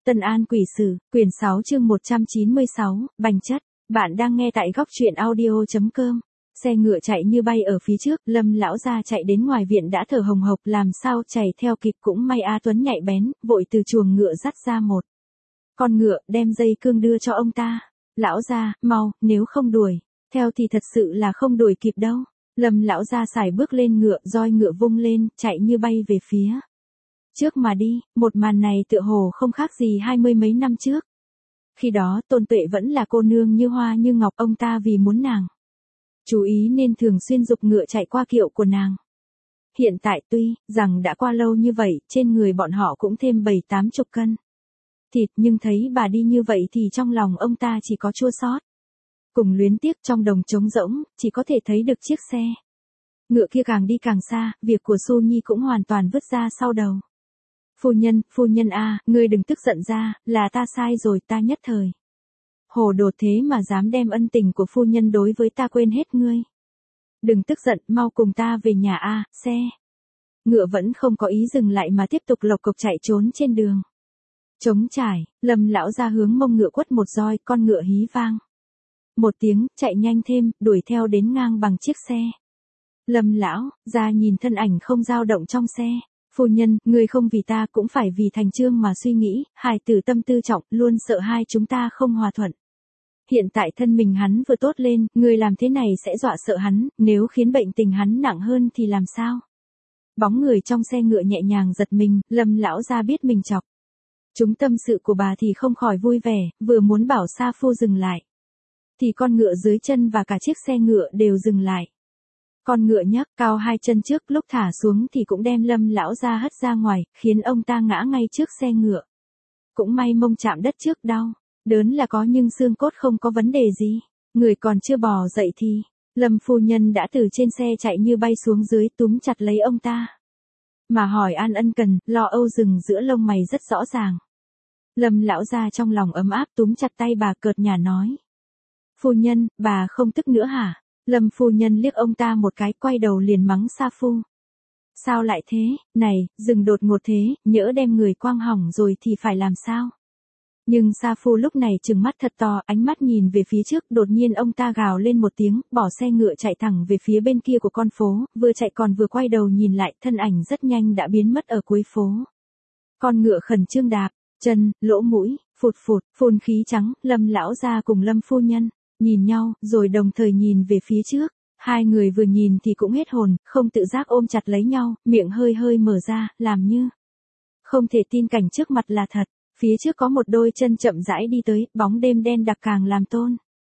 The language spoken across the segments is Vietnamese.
Tân An Quỷ Sử, quyển 6 chương 196, Bành Chất. Bạn đang nghe tại góc truyện audio.com. Xe ngựa chạy như bay ở phía trước, Lâm lão gia chạy đến ngoài viện đã thở hồng hộc, làm sao chạy theo kịp, cũng may A Tuấn nhạy bén, vội từ chuồng ngựa dắt ra một con ngựa, đem dây cương đưa cho ông ta. Lão gia, mau, nếu không đuổi theo thì thật sự là không đuổi kịp đâu. Lâm lão gia sải bước lên ngựa, roi ngựa vung lên, chạy như bay về phía trước mà đi. Một màn này tựa hồ không khác gì 20 mấy năm trước. Khi đó Tôn Tuệ vẫn là cô nương như hoa như ngọc, ông ta vì muốn nàng chú ý nên thường xuyên giục ngựa chạy qua kiệu của nàng. Hiện tại tuy rằng đã qua lâu như vậy, trên người bọn họ cũng thêm 7-80 cân thịt, nhưng thấy bà đi như vậy thì trong lòng ông ta chỉ có chua xót cùng luyến tiếc. Trong đồng trống rỗng, chỉ có thể thấy được chiếc xe ngựa kia càng đi càng xa, việc của Xu Nhi cũng hoàn toàn vứt ra sau đầu. Phu nhân a, ngươi đừng tức giận ra, là ta sai rồi, ta nhất thời hồ đồ thế mà dám đem ân tình của phu nhân đối với ta quên hết ngươi. Đừng tức giận, mau cùng ta về nhà a. Xe ngựa vẫn không có ý dừng lại mà tiếp tục lộc cộc chạy trốn trên đường trống trải. Lâm lão ra hướng mông ngựa quất một roi, con ngựa hí vang một tiếng, chạy nhanh thêm, đuổi theo đến ngang bằng chiếc xe. Lâm lão ra nhìn thân ảnh không dao động trong xe. Phu nhân, ngươi không vì ta cũng phải vì Thành Trương mà suy nghĩ, hài tử tâm tư trọng, luôn sợ hai chúng ta không hòa thuận. Hiện tại thân mình hắn vừa tốt lên, ngươi làm thế này sẽ dọa sợ hắn, nếu khiến bệnh tình hắn nặng hơn thì làm sao? Bóng người trong xe ngựa nhẹ nhàng giật mình, Lâm lão ra biết mình chọc chúng tâm sự của bà thì không khỏi vui vẻ, vừa muốn bảo Sa Phu dừng lại thì con ngựa dưới chân và cả chiếc xe ngựa đều dừng lại. Con ngựa nhấc cao hai chân trước, lúc thả xuống thì cũng đem Lâm lão ra hất ra ngoài, khiến ông ta ngã ngay trước xe ngựa. Cũng may mông chạm đất trước đau đớn là có, nhưng xương cốt không có vấn đề gì. Người còn chưa bò dậy thì Lâm phu nhân đã từ trên xe chạy như bay xuống dưới, túm chặt lấy ông ta mà hỏi an ân cần, lo âu rừng giữa lông mày rất rõ ràng. Lâm lão ra trong lòng ấm áp, túm chặt tay bà cợt nhả nói: Phu nhân, bà không tức nữa hả? Lâm phu nhân liếc ông ta một cái, quay đầu liền mắng Sa Phu. Sao lại thế, này, dừng đột ngột thế, nhỡ đem người quang hỏng rồi thì phải làm sao? Nhưng Sa Phu lúc này trừng mắt thật to, ánh mắt nhìn về phía trước, đột nhiên ông ta gào lên một tiếng, bỏ xe ngựa chạy thẳng về phía bên kia của con phố, vừa chạy còn vừa quay đầu nhìn lại, thân ảnh rất nhanh đã biến mất ở cuối phố. Con ngựa khẩn trương đạp chân, lỗ mũi phụt phụt phun khí trắng. Lâm lão gia cùng Lâm phu nhân nhìn nhau, rồi đồng thời nhìn về phía trước. Hai người vừa nhìn thì cũng hết hồn, không tự giác ôm chặt lấy nhau, miệng hơi hơi mở ra, làm như không thể tin cảnh trước mặt là thật. Phía trước có một đôi chân chậm rãi đi tới, bóng đêm đen đặc càng làm tôn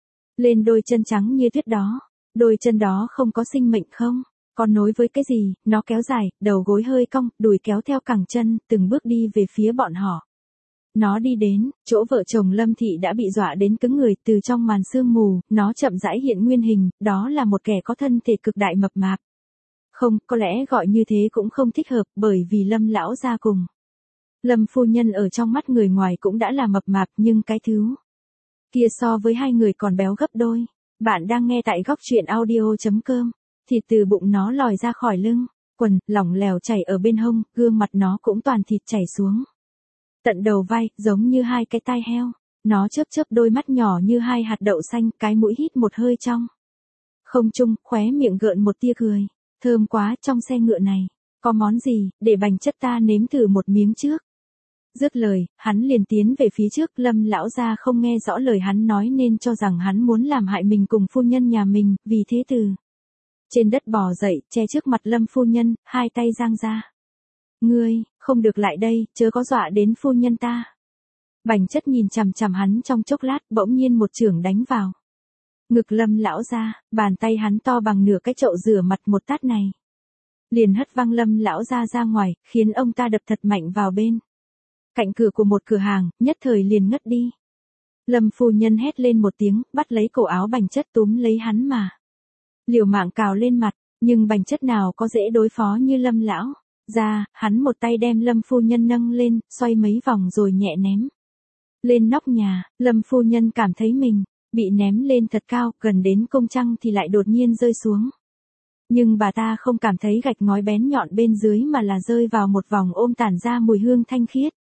lên đôi chân trắng như tuyết đó. Đôi chân đó không có sinh mệnh không còn nối với cái gì, nó kéo dài, đầu gối hơi cong, đùi kéo theo cẳng chân, từng bước đi về phía bọn họ. Nó đi đến chỗ vợ chồng Lâm Thị đã bị dọa đến cứng người, từ trong màn sương mù, nó chậm rãi hiện nguyên hình, đó là một kẻ có thân thể cực đại mập mạp. Không, có lẽ gọi như thế cũng không thích hợp, bởi vì Lâm lão gia cùng Lâm phu nhân ở trong mắt người ngoài cũng đã là mập mạp, nhưng cái thứ kia so với hai người còn béo gấp đôi. Bạn đang nghe tại góc truyện audio.com. Thịt từ bụng nó lòi ra khỏi lưng, quần lỏng lẻo chảy ở bên hông, gương mặt nó cũng toàn thịt chảy xuống tận đầu vai, giống như hai cái tai heo. Nó chớp chớp đôi mắt nhỏ như hai hạt đậu xanh, cái mũi hít một hơi trong không trung, khóe miệng gợn một tia cười. Thơm quá, trong xe ngựa này có món gì, để Bành Chất ta nếm thử một miếng trước. Dứt lời, hắn liền tiến về phía trước. Lâm lão gia không nghe rõ lời hắn nói nên cho rằng hắn muốn làm hại mình cùng phu nhân nhà mình, vì thế từ trên đất bò dậy, che trước mặt Lâm phu nhân, hai tay giang ra. Ngươi, không được lại đây, chớ có dọa đến phu nhân ta. Bành Chất nhìn chằm chằm hắn trong chốc lát, bỗng nhiên một chưởng đánh vào ngực Lâm lão gia. Bàn tay hắn to bằng nửa cái chậu rửa mặt, một tát này liền hất văng Lâm lão gia ra ngoài, khiến ông ta đập thật mạnh vào bên cạnh cửa của một cửa hàng, nhất thời liền ngất đi. Lâm phu nhân hét lên một tiếng, bắt lấy cổ áo Bành Chất, túm lấy hắn mà liều mạng cào lên mặt, nhưng Bành Chất nào có dễ đối phó như Lâm lão gia. Hắn một tay đem Lâm phu nhân nâng lên, xoay mấy vòng rồi nhẹ ném lên nóc nhà. Lâm phu nhân cảm thấy mình bị ném lên thật cao, gần đến cung trăng thì lại đột nhiên rơi xuống. Nhưng bà ta không cảm thấy gạch ngói bén nhọn bên dưới, mà là rơi vào một vòng ôm tản ra mùi hương thanh khiết.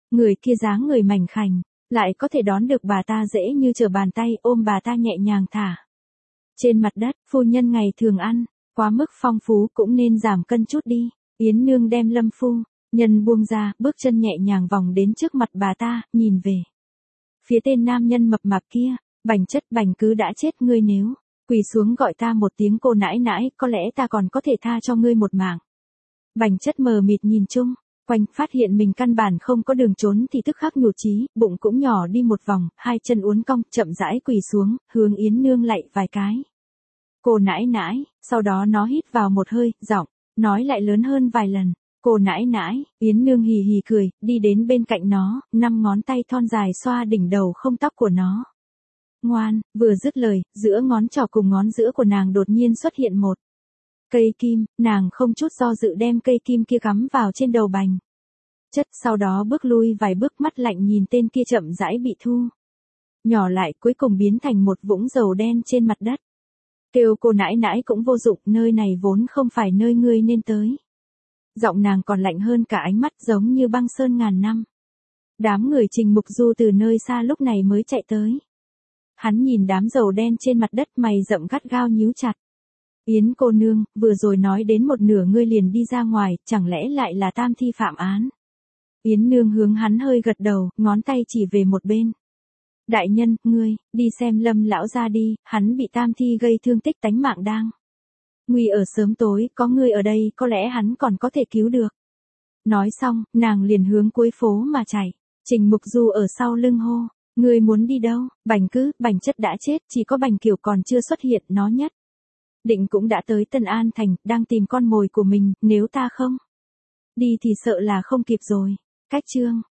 Người kia dáng người mảnh khảnh, lại có thể đón được bà ta dễ như trở bàn tay, ôm bà ta nhẹ nhàng thả. Trên mặt đất, phu nhân ngày thường ăn, quá mức phong phú cũng nên giảm cân chút đi. Yến Nương đem Lâm phu nhân buông ra, bước chân nhẹ nhàng vòng đến trước mặt bà ta, nhìn về phía tên nam nhân mập mạp kia. Bành Chất, Bành cứ đã chết, ngươi nếu quỳ xuống gọi ta một tiếng cô nãi nãi, có lẽ ta còn có thể tha cho ngươi một mạng. Bành Chất mờ mịt nhìn chung quanh, phát hiện mình căn bản không có đường trốn thì tức khắc nhụt chí, bụng cũng nhỏ đi một vòng, hai chân uốn cong, chậm rãi quỳ xuống, hướng Yến Nương lạy vài cái. Cô nãi nãi, sau đó nó hít vào một hơi, giọng nói lại lớn hơn vài lần. Cô nãi nãi, Yến Nương hì hì cười, đi đến bên cạnh nó, 5 ngón tay thon dài xoa đỉnh đầu không tóc của nó. Ngoan, vừa dứt lời, giữa ngón trỏ cùng ngón giữa của nàng đột nhiên xuất hiện một cây kim, nàng không chút do dự đem cây kim kia cắm vào trên đầu Bành Chất, sau đó bước lui vài bước, mắt lạnh nhìn tên kia chậm rãi bị thu nhỏ lại, cuối cùng biến thành một vũng dầu đen trên mặt đất. Kêu cô nãi nãi cũng vô dụng, nơi này vốn không phải nơi ngươi nên tới. Giọng nàng còn lạnh hơn cả ánh mắt, giống như băng sơn ngàn năm. Đám người Trình Mục Du từ nơi xa lúc này mới chạy tới. Hắn nhìn đám dầu đen trên mặt đất, mày rậm gắt gao nhíu chặt. Yến cô nương, vừa rồi nói đến một nửa ngươi liền đi ra ngoài, chẳng lẽ lại là tam thi phạm án? Yến Nương hướng hắn hơi gật đầu, ngón tay chỉ về một bên. Đại nhân, ngươi, đi xem Lâm lão gia đi, hắn bị tam thi gây thương tích, tánh mạng đang nguy ở sớm tối, có ngươi ở đây, có lẽ hắn còn có thể cứu được. Nói xong, nàng liền hướng cuối phố mà chạy. Trình Mục Du ở sau lưng hô, ngươi muốn đi đâu? Bành Chất đã chết, chỉ có Bành Kiều còn chưa xuất hiện, nó nhất định cũng đã tới Tân An Thành, đang tìm con mồi của mình, nếu ta không đi thì sợ là không kịp rồi. Cách chương